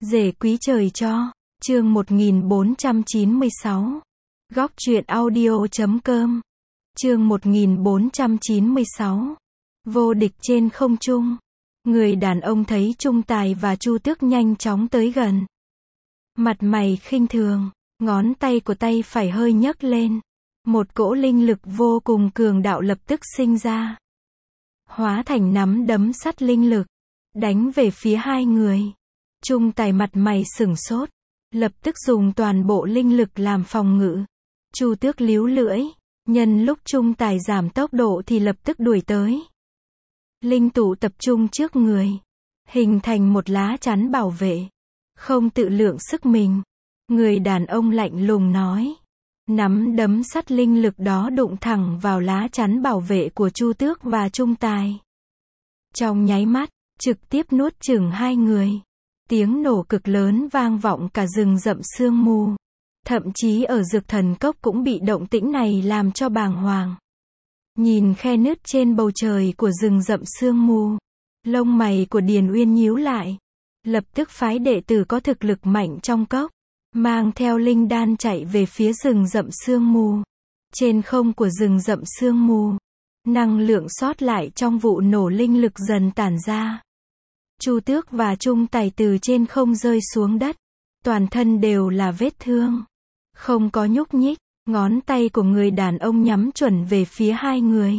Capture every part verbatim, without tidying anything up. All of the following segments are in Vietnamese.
Rể quý trời cho. Chương một nghìn bốn trăm chín mươi sáu. Góc truyện audio.com. Chương một nghìn bốn trăm chín mươi sáu. Vô địch trên không trung. Người đàn ông thấy Trung Tài và Chu Tước nhanh chóng tới gần. Mặt mày khinh thường, ngón tay của tay phải hơi nhấc lên. Một cỗ linh lực vô cùng cường đạo lập tức sinh ra. Hóa thành nắm đấm sắt linh lực, đánh về phía hai người. Trung Tài mặt mày sửng sốt, lập tức dùng toàn bộ linh lực làm phòng ngự. Chu Tước líu lưỡi, nhân lúc Trung Tài giảm tốc độ thì lập tức đuổi tới. Linh tụ tập trung trước người, hình thành một lá chắn bảo vệ. Không tự lượng sức mình, người đàn ông lạnh lùng nói. Nắm đấm sắt linh lực đó đụng thẳng vào lá chắn bảo vệ của Chu Tước và Trung Tài. Trong nháy mắt, trực tiếp nuốt chửng hai người. Tiếng nổ cực lớn vang vọng cả rừng rậm sương mù. Thậm chí ở Dược Thần Cốc cũng bị động tĩnh này làm cho bàng hoàng. Nhìn khe nứt trên bầu trời của rừng rậm sương mù, lông mày của Điền Uyên nhíu lại. Lập tức phái đệ tử có thực lực mạnh trong cốc, mang theo linh đan chạy về phía rừng rậm sương mù. Trên không của rừng rậm sương mù, năng lượng sót lại trong vụ nổ linh lực dần tản ra. Chu Tước và Trung Tài từ trên không rơi xuống đất, toàn thân đều là vết thương, không có nhúc nhích. Ngón tay của người đàn ông nhắm chuẩn về phía hai người,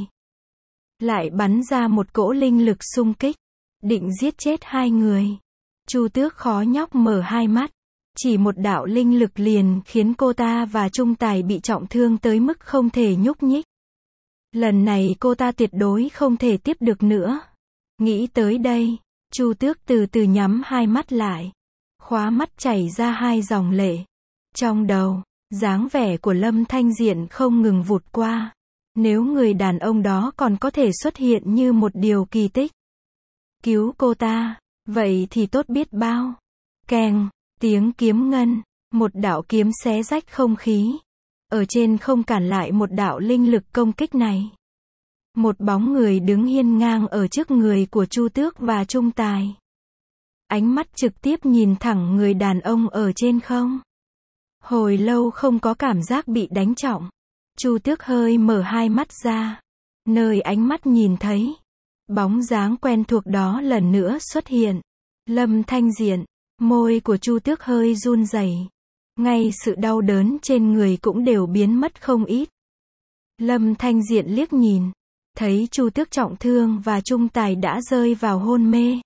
lại bắn ra một cỗ linh lực xung kích, định giết chết hai người. Chu Tước khó nhọc mở hai mắt, chỉ một đạo linh lực liền khiến cô ta và Trung Tài bị trọng thương tới mức không thể nhúc nhích. Lần này cô ta tuyệt đối không thể tiếp được nữa. Nghĩ tới đây, Chu Tước từ từ nhắm hai mắt lại, khóa mắt chảy ra hai dòng lệ. Trong đầu, dáng vẻ của Lâm Thanh Diện không ngừng vụt qua. Nếu người đàn ông đó còn có thể xuất hiện như một điều kỳ tích, cứu cô ta, vậy thì tốt biết bao. Keng, tiếng kiếm ngân, một đạo kiếm xé rách không khí. Ở trên không cản lại một đạo linh lực công kích này. Một bóng người đứng hiên ngang ở trước người của Chu Tước và Trung Tài. Ánh mắt trực tiếp nhìn thẳng người đàn ông ở trên không. Hồi lâu không có cảm giác bị đánh trọng. Chu Tước hơi mở hai mắt ra. Nơi ánh mắt nhìn thấy, bóng dáng quen thuộc đó lần nữa xuất hiện. Lâm Thanh Diện. Môi của Chu Tước hơi run rẩy. Ngay sự đau đớn trên người cũng đều biến mất không ít. Lâm Thanh Diện liếc nhìn, thấy Chu Tước trọng thương và Trung Tài đã rơi vào hôn mê.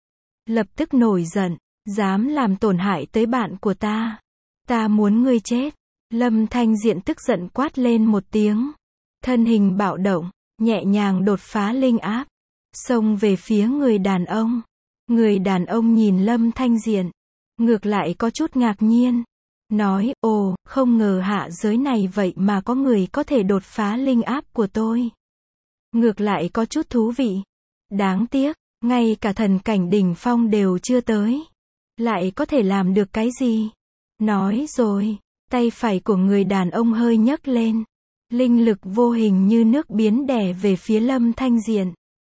Lập tức nổi giận, dám làm tổn hại tới bạn của ta. Ta muốn ngươi chết. Lâm Thanh Diện tức giận quát lên một tiếng. Thân hình bạo động, nhẹ nhàng đột phá linh áp, xông về phía người đàn ông. Người đàn ông nhìn Lâm Thanh Diện, ngược lại có chút ngạc nhiên. Nói, ồ, không ngờ hạ giới này vậy mà có người có thể đột phá linh áp của tôi. Ngược lại có chút thú vị. Đáng tiếc, ngay cả thần cảnh đỉnh phong đều chưa tới. Lại có thể làm được cái gì? Nói rồi, tay phải của người đàn ông hơi nhấc lên. Linh lực vô hình như nước biến đè về phía Lâm Thanh Diện.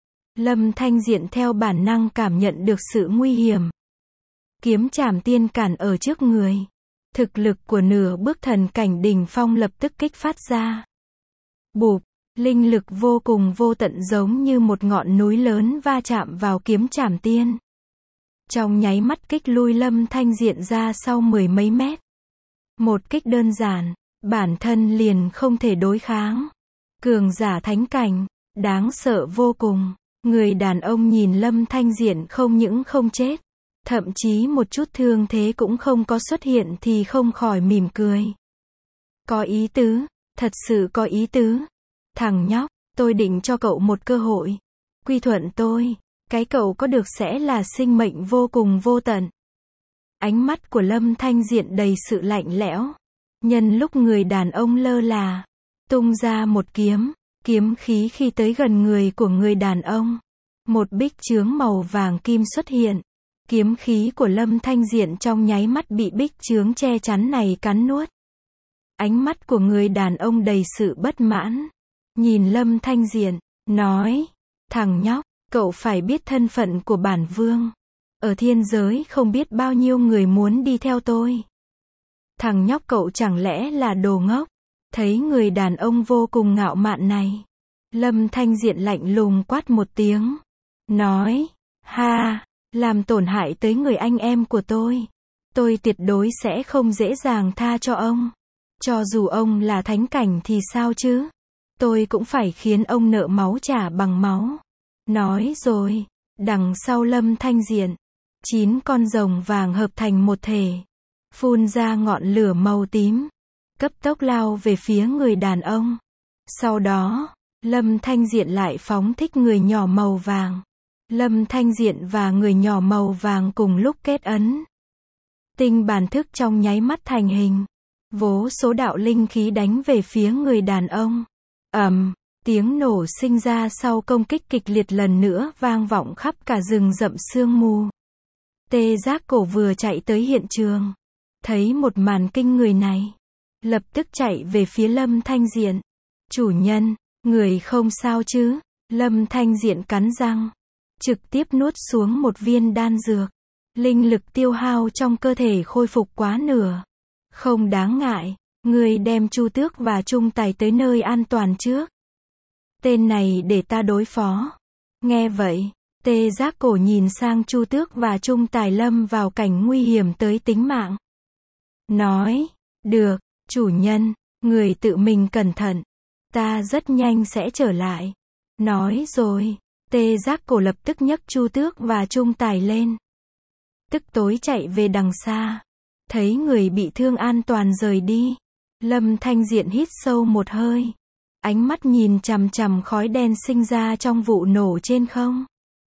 Lâm Thanh Diện theo bản năng cảm nhận được sự nguy hiểm. Kiếm trảm tiên cản ở trước người. Thực lực của nửa bước thần cảnh đỉnh phong lập tức kích phát ra. Bụp, linh lực vô cùng vô tận giống như một ngọn núi lớn va chạm vào kiếm trảm tiên. Trong nháy mắt kích lui Lâm Thanh Diện ra sau mười mấy mét. Một kích đơn giản, bản thân liền không thể đối kháng. Cường giả thánh cảnh, đáng sợ vô cùng. Người đàn ông nhìn Lâm Thanh Diện không những không chết, thậm chí một chút thương thế cũng không có xuất hiện thì không khỏi mỉm cười. Có ý tứ, thật sự có ý tứ. Thằng nhóc, tôi định cho cậu một cơ hội. Quy thuận tôi, cái cậu có được sẽ là sinh mệnh vô cùng vô tận. Ánh mắt của Lâm Thanh Diện đầy sự lạnh lẽo. Nhân lúc người đàn ông lơ là, tung ra một kiếm. Kiếm khí khi tới gần người của người đàn ông, một bích chướng màu vàng kim xuất hiện. Kiếm khí của Lâm Thanh Diện trong nháy mắt bị bích chướng che chắn này cắn nuốt. Ánh mắt của người đàn ông đầy sự bất mãn. Nhìn Lâm Thanh Diện, nói, thằng nhóc, cậu phải biết thân phận của bản vương. ở thiên giới không biết bao nhiêu người muốn đi theo tôi. Thằng nhóc cậu chẳng lẽ là đồ ngốc? Thấy người đàn ông vô cùng ngạo mạn này, Lâm Thanh Diện lạnh lùng quát một tiếng, nói, ha, làm tổn hại tới người anh em của tôi. Tôi tuyệt đối sẽ không dễ dàng tha cho ông. Cho dù ông là thánh cảnh thì sao chứ? Tôi cũng phải khiến ông nợ máu trả bằng máu. Nói rồi, đằng sau Lâm Thanh Diện, chín con rồng vàng hợp thành một thể, phun ra ngọn lửa màu tím, cấp tốc lao về phía người đàn ông. Sau đó, Lâm Thanh Diện lại phóng thích người nhỏ màu vàng. Lâm Thanh Diện và người nhỏ màu vàng cùng lúc kết ấn. Tinh bản thức trong nháy mắt thành hình. Vô số đạo linh khí đánh về phía người đàn ông. Ầm, tiếng nổ sinh ra sau công kích kịch liệt lần nữa vang vọng khắp cả rừng rậm sương mù. Tê Giác Cổ vừa chạy tới hiện trường, thấy một màn kinh người này, lập tức chạy về phía Lâm Thanh Diện. Chủ nhân, người không sao chứ? Lâm Thanh Diện cắn răng, trực tiếp nuốt xuống một viên đan dược. Linh lực tiêu hao trong cơ thể khôi phục quá nửa. Không đáng ngại, người đem Chu Tước và Trung Tài tới nơi an toàn trước. Tên này để ta đối phó. Nghe vậy, Tê Giác Cổ nhìn sang Chu Tước và Trung Tài lâm vào cảnh nguy hiểm tới tính mạng. Nói, được, chủ nhân, người tự mình cẩn thận. Ta rất nhanh sẽ trở lại. Nói rồi, Tê Giác Cổ lập tức nhấc Chu Tước và Trung Tài lên. Tức tối chạy về đằng xa. Thấy người bị thương an toàn rời đi, Lâm Thanh Diện hít sâu một hơi. Ánh mắt nhìn chằm chằm khói đen sinh ra trong vụ nổ trên không.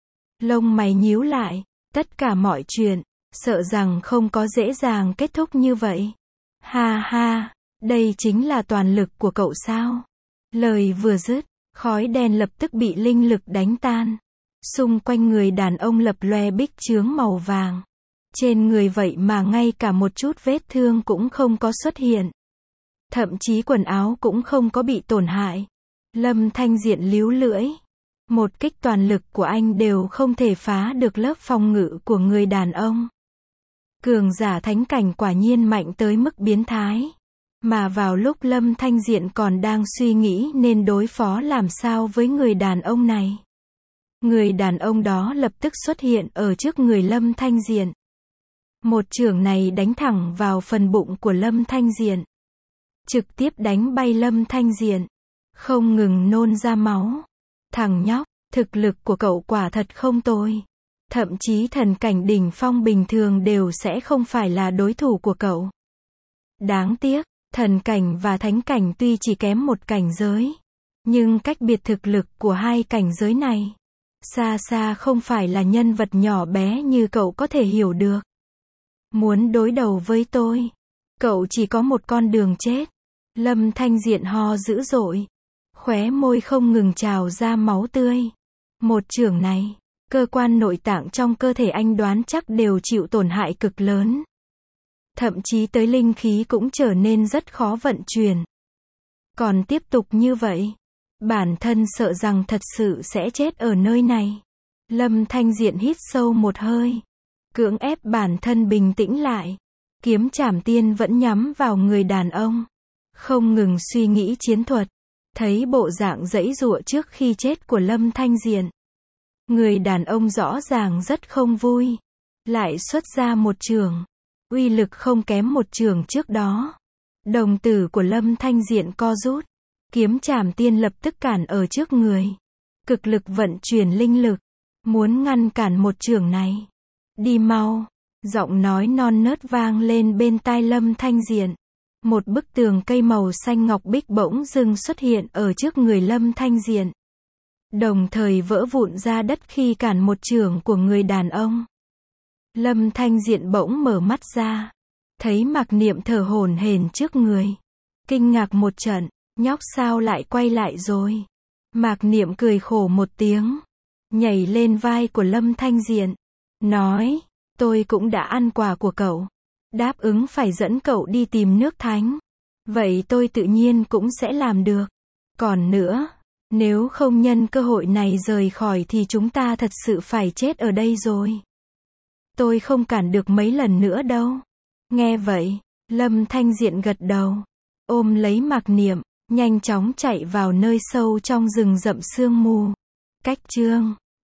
Lông mày nhíu lại, tất cả mọi chuyện, sợ rằng không có dễ dàng kết thúc như vậy. Ha ha, đây chính là toàn lực của cậu sao? Lời vừa dứt, khói đen lập tức bị linh lực đánh tan. Xung quanh người đàn ông lập loè bích chướng màu vàng. Trên người vậy mà ngay cả một chút vết thương cũng không có xuất hiện. Thậm chí quần áo cũng không có bị tổn hại. Lâm Thanh Diện líu lưỡi. Một kích toàn lực của anh đều không thể phá được lớp phòng ngự của người đàn ông. Cường giả thánh cảnh quả nhiên mạnh tới mức biến thái. Mà vào lúc Lâm Thanh Diện còn đang suy nghĩ nên đối phó làm sao với người đàn ông này, người đàn ông đó lập tức xuất hiện ở trước người Lâm Thanh Diện. Một chưởng này đánh thẳng vào phần bụng của Lâm Thanh Diện, trực tiếp đánh bay Lâm Thanh Diện, không ngừng nôn ra máu. Thằng nhóc, thực lực của cậu quả thật không tồi. Thậm chí thần cảnh đỉnh phong bình thường đều sẽ không phải là đối thủ của cậu. Đáng tiếc, thần cảnh và thánh cảnh tuy chỉ kém một cảnh giới, nhưng cách biệt thực lực của hai cảnh giới này, xa xa không phải là nhân vật nhỏ bé như cậu có thể hiểu được. Muốn đối đầu với tôi, cậu chỉ có một con đường chết. Lâm Thanh Diện ho dữ dội, khóe môi không ngừng trào ra máu tươi. Một chưởng này, cơ quan nội tạng trong cơ thể anh đoán chắc đều chịu tổn hại cực lớn. Thậm chí tới linh khí cũng trở nên rất khó vận chuyển. Còn tiếp tục như vậy, bản thân sợ rằng thật sự sẽ chết ở nơi này. Lâm Thanh Diện hít sâu một hơi, cưỡng ép bản thân bình tĩnh lại. Kiếm Trảm Tiên vẫn nhắm vào người đàn ông, không ngừng suy nghĩ chiến thuật. Thấy bộ dạng giãy giụa trước khi chết của Lâm Thanh Diện, người đàn ông rõ ràng rất không vui, lại xuất ra một chưởng, uy lực không kém một chưởng trước đó. Đồng tử của Lâm Thanh Diện co rút, Kiếm Trảm Tiên lập tức cản ở trước người, cực lực vận chuyển linh lực, muốn ngăn cản một chưởng này. Đi mau, giọng nói non nớt vang lên bên tai Lâm Thanh Diện. Một bức tường cây màu xanh ngọc bích bỗng dưng xuất hiện ở trước người Lâm Thanh Diện, đồng thời vỡ vụn ra đất khi cản một chưởng của người đàn ông. Lâm Thanh Diện bỗng mở mắt ra, thấy Mạc Niệm thở hổn hển trước người, kinh ngạc một trận, nhóc sao lại quay lại rồi? Mạc Niệm cười khổ một tiếng, nhảy lên vai của Lâm Thanh Diện, nói, tôi cũng đã ăn quà của cậu, đáp ứng phải dẫn cậu đi tìm nước thánh. Vậy tôi tự nhiên cũng sẽ làm được. Còn nữa, nếu không nhân cơ hội này rời khỏi thì chúng ta thật sự phải chết ở đây rồi. Tôi không cản được mấy lần nữa đâu. Nghe vậy, Lâm Thanh Diện gật đầu, ôm lấy Mạc Niệm, nhanh chóng chạy vào nơi sâu trong rừng rậm sương mù. Cách chương